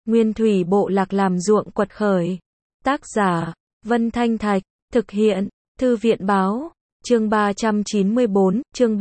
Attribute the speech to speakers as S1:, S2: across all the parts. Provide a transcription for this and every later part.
S1: Nguyên thủy bộ lạc làm ruộng quật khởi. Tác giả, Vân Thanh Thạch, thực hiện, Thư viện báo, chương 394, chương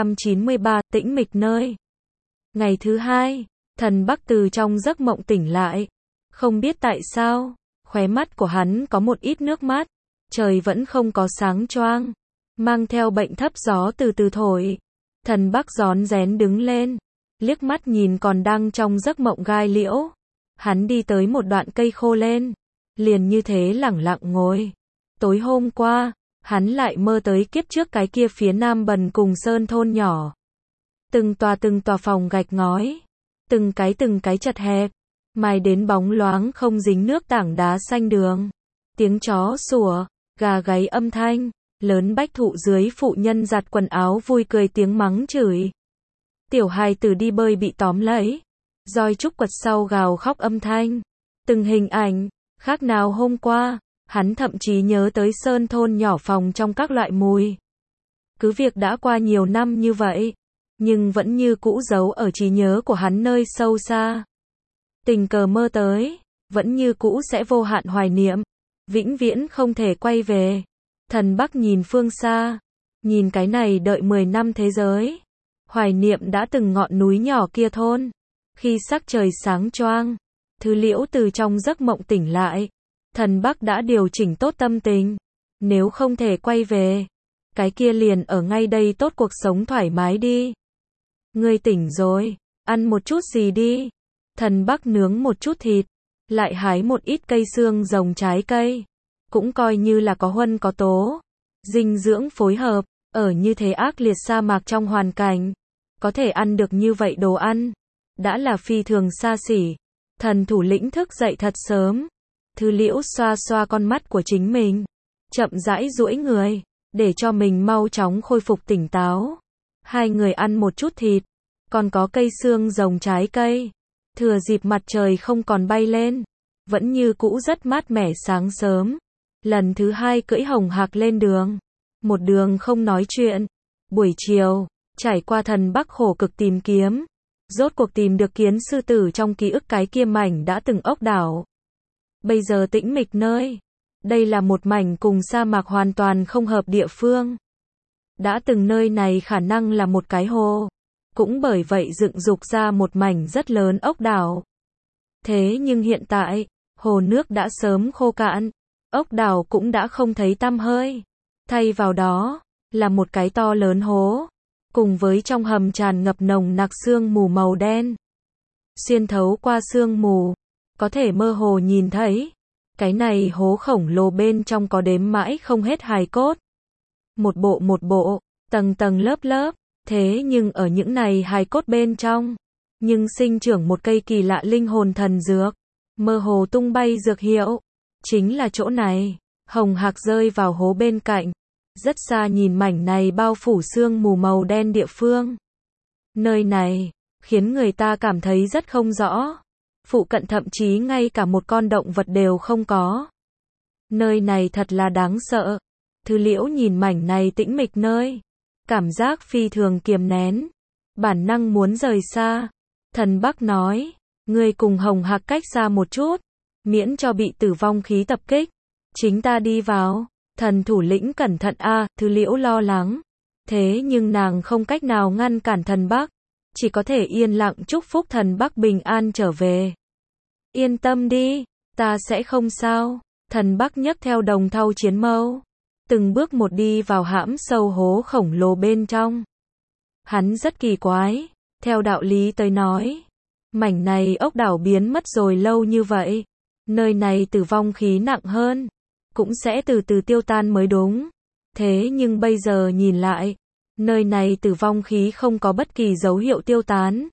S1: 393, tĩnh mịch nơi. Ngày thứ hai, thần Bắc từ trong giấc mộng tỉnh lại. Không biết tại sao, khóe mắt của hắn có một ít nước mắt, trời vẫn không có sáng choang, mang theo bệnh thấp gió từ từ thổi. Thần Bắc rón rén đứng lên, liếc mắt nhìn còn đang trong giấc mộng gai liễu. Hắn đi tới một đoạn cây khô lên, liền như thế lẳng lặng ngồi. Tối hôm qua, hắn lại mơ tới kiếp trước cái kia phía nam bần cùng sơn thôn nhỏ. Từng tòa phòng gạch ngói, từng cái chật hẹp, mài đến bóng loáng không dính nước tảng đá xanh đường. Tiếng chó sủa, gà gáy âm thanh, lớn bách thụ dưới phụ nhân giặt quần áo vui cười tiếng mắng chửi. Tiểu hài tử đi bơi bị tóm lấy, roi trúc quật sau gào khóc âm thanh. Từng hình ảnh, khác nào hôm qua, hắn thậm chí nhớ tới sơn thôn nhỏ phòng trong các loại mùi. Cứ việc đã qua nhiều năm như vậy, nhưng vẫn như cũ giấu ở trí nhớ của hắn nơi sâu xa. Tình cờ mơ tới, vẫn như cũ sẽ vô hạn hoài niệm, vĩnh viễn không thể quay về. Thần Bắc nhìn phương xa, nhìn cái này đợi 10 năm thế giới. Hoài niệm đã từng ngọn núi nhỏ kia thôn. Khi sắc trời sáng choang, Thư Liễu từ trong giấc mộng tỉnh lại. Thần Bắc đã điều chỉnh tốt tâm tình. Nếu không thể quay về, cái kia liền ở ngay đây tốt cuộc sống thoải mái đi. Ngươi tỉnh rồi, ăn một chút gì đi. Thần Bắc nướng một chút thịt, lại hái một ít cây xương rồng trái cây. Cũng coi như là có huân có tố. Dinh dưỡng phối hợp, ở như thế ác liệt sa mạc trong hoàn cảnh. Có thể ăn được như vậy đồ ăn, đã là phi thường xa xỉ. Thần thủ lĩnh thức dậy thật sớm. Thư Liễu xoa xoa con mắt của chính mình, chậm rãi duỗi người, để cho mình mau chóng khôi phục tỉnh táo. Hai người ăn một chút thịt, còn có cây xương rồng trái cây. Thừa dịp mặt trời không còn bay lên, vẫn như cũ rất mát mẻ sáng sớm. Lần thứ hai cưỡi hồng hạc lên đường. Một đường không nói chuyện. Buổi chiều, trải qua thần Bắc khổ cực tìm kiếm, rốt cuộc tìm được kiến sư tử trong ký ức cái kia mảnh đã từng ốc đảo. Bây giờ tĩnh mịch nơi. Đây là một mảnh cùng sa mạc hoàn toàn không hợp địa phương. Đã từng nơi này khả năng là một cái hồ. Cũng bởi vậy dựng dục ra một mảnh rất lớn ốc đảo. Thế nhưng hiện tại, hồ nước đã sớm khô cạn. Ốc đảo cũng đã không thấy tăm hơi. Thay vào đó, là một cái to lớn hố. Cùng với trong hầm tràn ngập nồng nặc sương mù màu đen. Xuyên thấu qua sương mù, có thể mơ hồ nhìn thấy. Cái này hố khổng lồ bên trong có đếm mãi không hết hài cốt. Một bộ, tầng tầng lớp lớp. Thế nhưng ở những này hài cốt bên trong, nhưng sinh trưởng một cây kỳ lạ linh hồn thần dược. Mơ hồ tung bay dược hiệu. Chính là chỗ này. Hồng hạc rơi vào hố bên cạnh. Rất xa nhìn mảnh này bao phủ sương mù màu đen địa phương. Nơi này, khiến người ta cảm thấy rất không rõ. Phụ cận thậm chí ngay cả một con động vật đều không có. Nơi này thật là đáng sợ. Thư Liễu nhìn mảnh này tĩnh mịch nơi. Cảm giác phi thường kiềm nén. Bản năng muốn rời xa. Thần Bắc nói, ngươi cùng hồng hạc cách xa một chút. Miễn cho bị tử vong khí tập kích. Chính ta đi vào. Thần thủ lĩnh cẩn thận Thư Liễu lo lắng. Thế nhưng nàng không cách nào ngăn cản thần Bắc. Chỉ có thể yên lặng chúc phúc thần Bắc bình an trở về. Yên tâm đi, ta sẽ không sao. Thần Bắc nhấc theo đồng thau chiến mâu. Từng bước một đi vào hãm sâu hố khổng lồ bên trong. Hắn rất kỳ quái. Theo đạo lý tới nói, mảnh này ốc đảo biến mất rồi lâu như vậy. Nơi này tử vong khí nặng hơn. Cũng sẽ từ từ tiêu tan mới đúng. Thế nhưng bây giờ nhìn lại, nơi này tử vong khí không có bất kỳ dấu hiệu tiêu tán.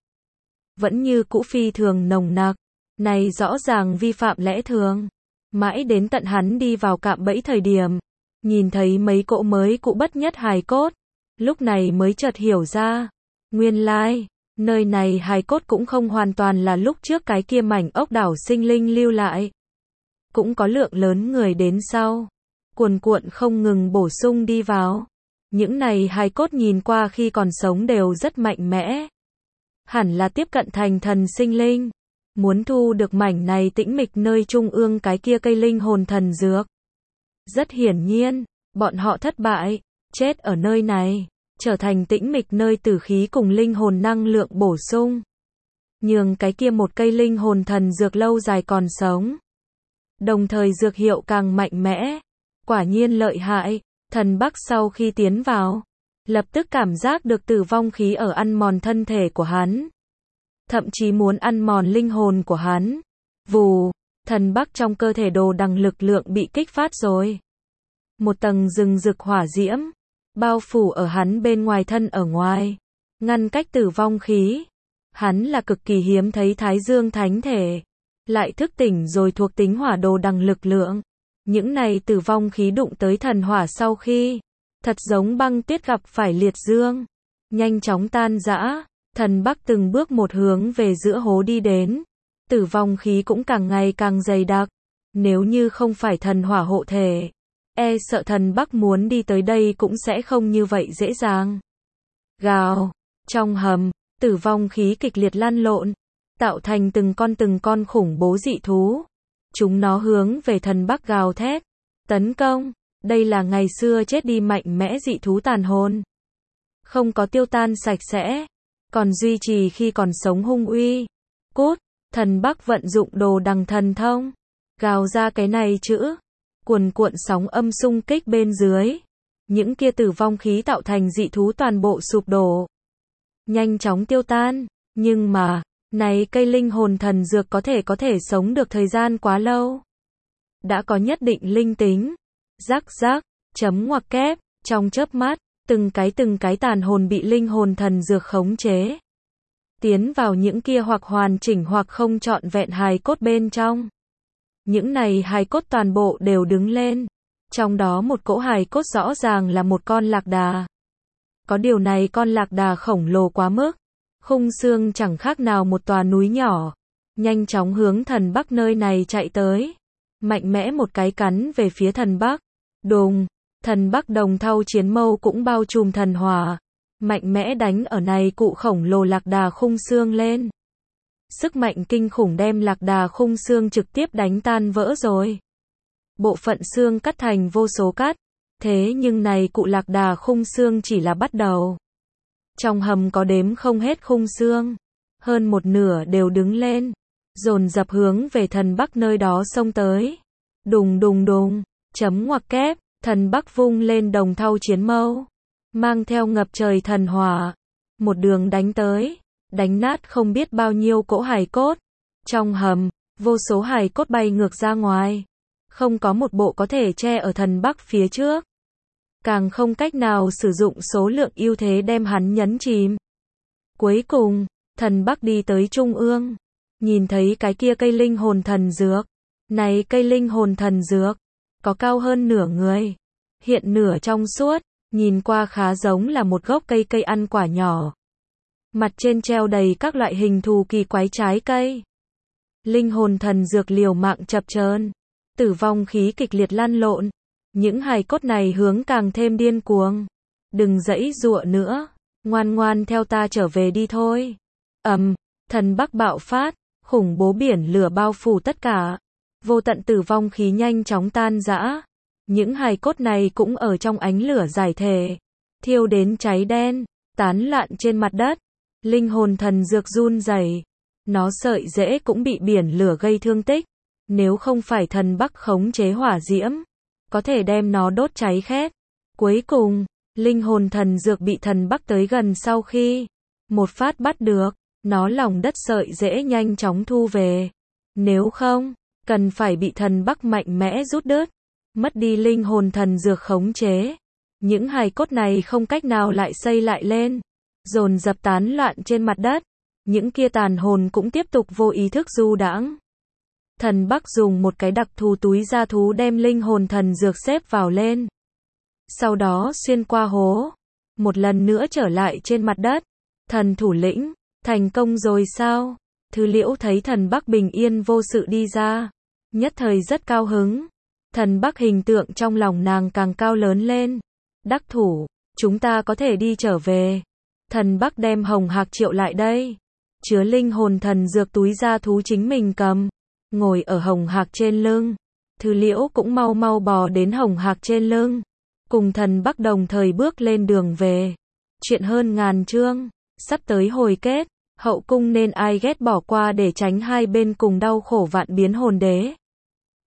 S1: Vẫn như cũ phi thường nồng nặc. Này rõ ràng vi phạm lẽ thường. Mãi đến tận hắn đi vào cạm bẫy thời điểm, nhìn thấy mấy cỗ mới cũ bất nhất hài cốt. Lúc này mới chợt hiểu ra. Nguyên lai, nơi này hài cốt cũng không hoàn toàn là lúc trước cái kia mảnh ốc đảo sinh linh lưu lại. Cũng có lượng lớn người đến sau. Cuồn cuộn không ngừng bổ sung đi vào. Những này hài cốt nhìn qua khi còn sống đều rất mạnh mẽ. Hẳn là tiếp cận thành thần sinh linh. muốn thu được mảnh này tĩnh mịch nơi trung ương cái kia cây linh hồn thần dược. Rất hiển nhiên, bọn họ thất bại, chết ở nơi này, trở thành tĩnh mịch nơi tử khí cùng linh hồn năng lượng bổ sung. Nhường cái kia một cây linh hồn thần dược lâu dài còn sống. Đồng thời dược hiệu càng mạnh mẽ. Quả nhiên lợi hại, thần Bắc sau khi tiến vào, lập tức cảm giác được tử vong khí ở ăn mòn thân thể của hắn. Thậm chí muốn ăn mòn linh hồn của hắn. Vù, thần Bắc trong cơ thể đồ đằng lực lượng bị kích phát rồi. Một tầng rừng rực hỏa diễm, bao phủ ở hắn bên ngoài thân ở ngoài, ngăn cách tử vong khí. Hắn là cực kỳ hiếm thấy Thái Dương thánh thể, lại thức tỉnh rồi thuộc tính hỏa đồ đằng lực lượng. Những này tử vong khí đụng tới thần hỏa sau khi, thật giống băng tuyết gặp phải liệt dương, nhanh chóng tan rã. Thần Bắc từng bước một hướng về giữa hố đi đến, tử vong khí cũng càng ngày càng dày đặc. Nếu như không phải thần hỏa hộ thể, e sợ thần Bắc muốn đi tới đây cũng sẽ không như vậy dễ dàng. Gào, trong hầm, tử vong khí kịch liệt lăn lộn, tạo thành từng con khủng bố dị thú. Chúng nó hướng về thần Bắc gào thét, tấn công. Đây là ngày xưa chết đi mạnh mẽ dị thú tàn hồn. Không có tiêu tan sạch sẽ, còn duy trì khi còn sống hung uy. Cút, thần Bắc vận dụng đồ đằng thần thông, gào ra cái này chữ. Cuồn cuộn sóng âm xung kích bên dưới. Những kia tử vong khí tạo thành dị thú toàn bộ sụp đổ. Nhanh chóng tiêu tan, nhưng mà, này cây linh hồn thần dược có thể sống được thời gian quá lâu. Đã có nhất định linh tính. Rắc rắc, chấm ngoặc kép, trong chớp mắt, từng cái tàn hồn bị linh hồn thần dược khống chế. Tiến vào những kia hoặc hoàn chỉnh hoặc không trọn vẹn hài cốt bên trong. Những này hài cốt toàn bộ đều đứng lên. Trong đó một cỗ hài cốt rõ ràng là một con lạc đà. Có điều này con lạc đà khổng lồ quá mức. Khung xương chẳng khác nào một tòa núi nhỏ. Nhanh chóng hướng thần Bắc nơi này chạy tới. Mạnh mẽ một cái cắn về phía thần Bắc. Đùng, thần Bắc đồng thau chiến mâu cũng bao trùm thần hỏa. Mạnh mẽ đánh ở này cụ khổng lồ lạc đà khung xương lên. Sức mạnh kinh khủng đem lạc đà khung xương trực tiếp đánh tan vỡ rồi. Bộ phận xương cắt thành vô số cắt. Thế nhưng này cụ lạc đà khung xương chỉ là bắt đầu. Trong hầm có đếm không hết khung xương. Hơn một nửa đều đứng lên. Dồn dập hướng về thần Bắc nơi đó xông tới. Đùng đùng đùng, chấm ngoặc kép, thần Bắc vung lên đồng thau chiến mâu. Mang theo ngập trời thần hỏa. Một đường đánh tới. Đánh nát không biết bao nhiêu cỗ hài cốt. Trong hầm, vô số hài cốt bay ngược ra ngoài. Không có một bộ có thể che ở thần Bắc phía trước. Càng không cách nào sử dụng số lượng ưu thế đem hắn nhấn chìm. Cuối cùng, thần Bắc đi tới trung ương. Nhìn thấy cái kia cây linh hồn thần dược. Này cây linh hồn thần dược, có cao hơn nửa người. Hiện nửa trong suốt, nhìn qua khá giống là một gốc cây ăn quả nhỏ. Mặt trên treo đầy các loại hình thù kỳ quái trái cây. Linh hồn thần dược liều mạng chập chờn, tử vong khí kịch liệt lăn lộn. Những hài cốt này hướng càng thêm điên cuồng. Đừng giãy giụa nữa, ngoan ngoan theo ta trở về đi thôi. Thần Bắc bạo phát, khủng bố biển lửa bao phủ tất cả. Vô tận tử vong khí nhanh chóng tan rã. Những hài cốt này cũng ở trong ánh lửa giải thể, thiêu đến cháy đen, tán loạn trên mặt đất. Linh hồn thần dược run rẩy, nó sợi rễ cũng bị biển lửa gây thương tích. Nếu không phải thần Bắc khống chế hỏa diễm, có thể đem nó đốt cháy khét. Cuối cùng, linh hồn thần dược bị thần Bắc tới gần sau khi một phát bắt được, nó lòng đất sợi rễ nhanh chóng thu về. Nếu không, cần phải bị thần Bắc mạnh mẽ rút đứt, mất đi linh hồn thần dược khống chế. Những hài cốt này không cách nào lại xây lại lên, dồn dập tán loạn trên mặt đất. Những kia tàn hồn cũng tiếp tục vô ý thức du đãng. Thần Bắc dùng một cái đặc thù túi da thú đem linh hồn thần dược xếp vào lên. Sau đó xuyên qua hố, một lần nữa trở lại trên mặt đất. Thần thủ lĩnh, thành công rồi sao? Thư Liễu thấy thần Bắc bình yên vô sự đi ra, nhất thời rất cao hứng. Thần Bắc hình tượng trong lòng nàng càng cao lớn lên. Đắc thủ, chúng ta có thể đi trở về. Thần Bắc đem Hồng Hạc triệu lại đây. chứa linh hồn thần dược túi da thú chính mình cầm, ngồi ở hồng hạc trên lưng. Thư Liễu cũng mau mau bò đến hồng hạc trên lưng, cùng Thần Bắc đồng thời bước lên đường về. Chuyện hơn ngàn chương, sắp tới hồi kết, hậu cung nên ai ghét bỏ qua để tránh hai bên cùng đau khổ vạn biến hồn đế.